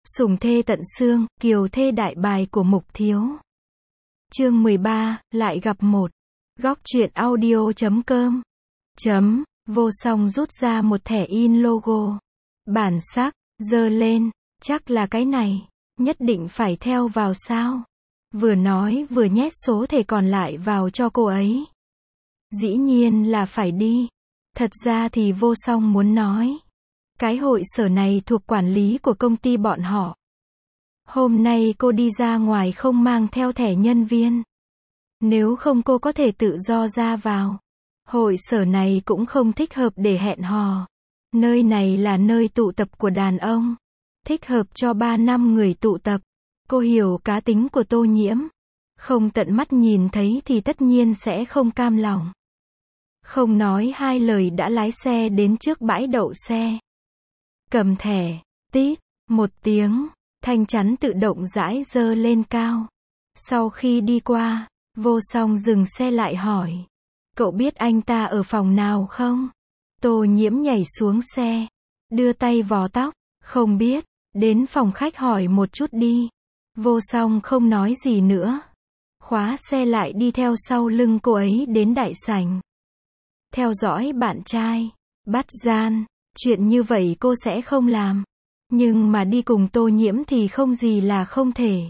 Sủng thê tận xương, kiều thê đại bài của Mục Thiếu. Chương 13, lại gặp một. Góc truyện audio.com. Vô Song rút ra một thẻ in logo. Bản sắc, giơ lên, chắc là cái này, nhất định phải theo vào sao? Vừa nói vừa nhét số thẻ còn lại vào cho cô ấy. Dĩ nhiên là phải đi. Thật ra thì Vô Song muốn nói. Cái hội sở này thuộc quản lý của công ty bọn họ. Hôm nay cô đi ra ngoài không mang theo thẻ nhân viên. Nếu không cô có thể tự do ra vào. Hội sở này cũng không thích hợp để hẹn hò. Nơi này là nơi tụ tập của đàn ông. Thích hợp cho 3-5 người tụ tập. Cô hiểu cá tính của Tô Nhiễm. Không tận mắt nhìn thấy thì tất nhiên sẽ không cam lòng. Không nói hai lời đã lái xe đến trước bãi đậu xe. Cầm thẻ, tít, một tiếng, thanh chắn tự động rãi dơ lên cao. Sau khi đi qua, Vô Song dừng xe lại hỏi. Cậu biết anh ta ở phòng nào không? Tô Nhiễm nhảy xuống xe, đưa tay vò tóc, không biết, đến phòng khách hỏi một chút đi. Vô Song không nói gì nữa. Khóa xe lại đi theo sau lưng cô ấy đến đại sảnh. Theo dõi bạn trai, bắt gian, chuyện như vậy cô sẽ không làm. Nhưng mà đi cùng Tô Nhiễm thì không gì là không thể.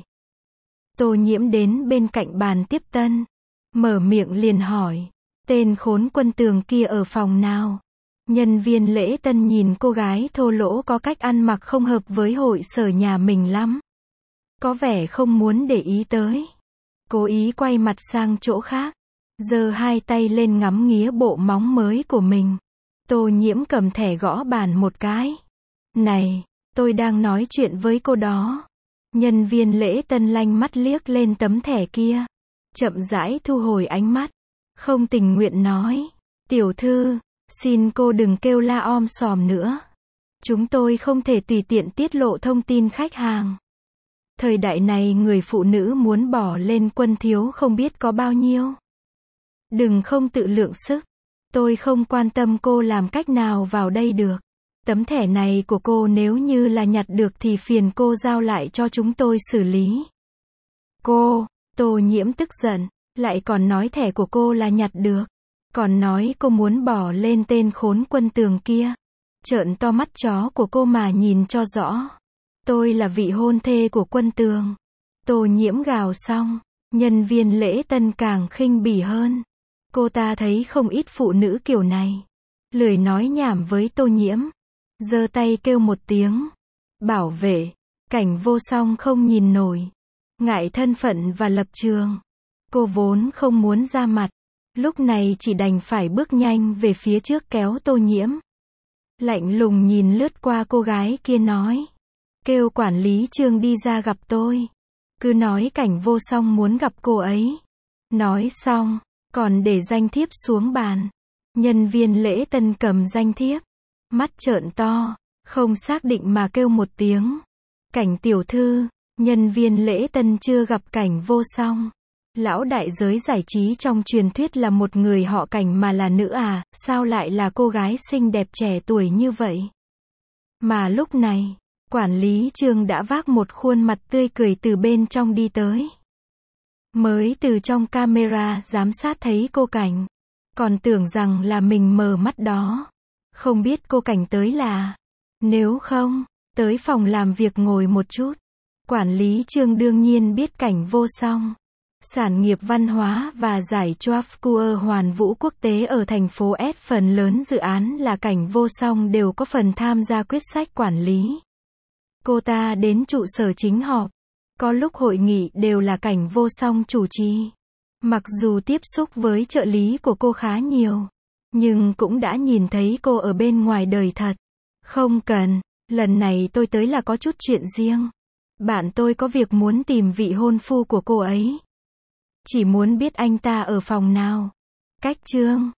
Tô Nhiễm đến bên cạnh bàn tiếp tân. Mở miệng liền hỏi. Tên khốn Quân Tường kia ở phòng nào? Nhân viên lễ tân nhìn cô gái thô lỗ có cách ăn mặc không hợp với hội sở nhà mình lắm. Có vẻ không muốn để ý tới. Cố ý quay mặt sang chỗ khác. Giơ hai tay lên ngắm nghía bộ móng mới của mình. Tô Nhiễm cầm thẻ gõ bàn một cái. Này, tôi đang nói chuyện với cô đó. Nhân viên lễ tân lanh mắt liếc lên tấm thẻ kia. Chậm rãi thu hồi ánh mắt. Không tình nguyện nói. Tiểu thư, xin cô đừng kêu la om sòm nữa. Chúng tôi không thể tùy tiện tiết lộ thông tin khách hàng. Thời đại này người phụ nữ muốn bỏ lên Quân Thiếu không biết có bao nhiêu. Đừng không tự lượng sức. Tôi không quan tâm cô làm cách nào vào đây được. Tấm thẻ này của cô nếu như là nhặt được thì phiền cô giao lại cho chúng tôi xử lý. Cô, Tô Nhiễm tức giận, lại còn nói thẻ của cô là nhặt được. Còn nói cô muốn bỏ lên tên khốn Quân Tường kia. Trợn to mắt chó của cô mà nhìn cho rõ. Tôi là vị hôn thê của Quân Tường. Tô Nhiễm gào xong, nhân viên lễ tân càng khinh bỉ hơn. Cô ta thấy không ít phụ nữ kiểu này. Lười nói nhảm với Tô Nhiễm. Giơ tay kêu một tiếng. Bảo vệ. Cảnh Vô Song không nhìn nổi. Ngại thân phận và lập trường. Cô vốn không muốn ra mặt. Lúc này chỉ đành phải bước nhanh về phía trước kéo Tô Nhiễm. Lạnh lùng nhìn lướt qua cô gái kia nói. Kêu quản lý Trương đi ra gặp tôi. Cứ nói Cảnh Vô Song muốn gặp cô ấy. Nói xong, còn để danh thiếp xuống bàn. Nhân viên lễ tân cầm danh thiếp. Mắt trợn to, không xác định mà kêu một tiếng. Cảnh tiểu thư, nhân viên lễ tân chưa gặp Cảnh Vô Song. Lão đại giới giải trí trong truyền thuyết là một người họ Cảnh mà là nữ à, sao lại là cô gái xinh đẹp trẻ tuổi như vậy? Mà lúc này, quản lý Trương đã vác một khuôn mặt tươi cười từ bên trong đi tới. Mới từ trong camera giám sát thấy cô Cảnh. Còn tưởng rằng là mình mờ mắt đó. Không biết cô Cảnh tới là. Nếu không, tới phòng làm việc ngồi một chút. Quản lý Trương đương nhiên biết Cảnh Vô Song. Sản nghiệp văn hóa và giải Choafcuer Hoàn Vũ Quốc tế ở thành phố S. Phần lớn dự án là Cảnh Vô Song đều có phần tham gia quyết sách quản lý. Cô ta đến trụ sở chính họp. Có lúc hội nghị đều là Cảnh Vô Song chủ trì. Mặc dù tiếp xúc với trợ lý của cô khá nhiều. Nhưng cũng đã nhìn thấy cô ở bên ngoài đời thật. Không cần, lần này tôi tới là có chút chuyện riêng. Bạn tôi có việc muốn tìm vị hôn phu của cô ấy. Chỉ muốn biết anh ta ở phòng nào. Cách Trương,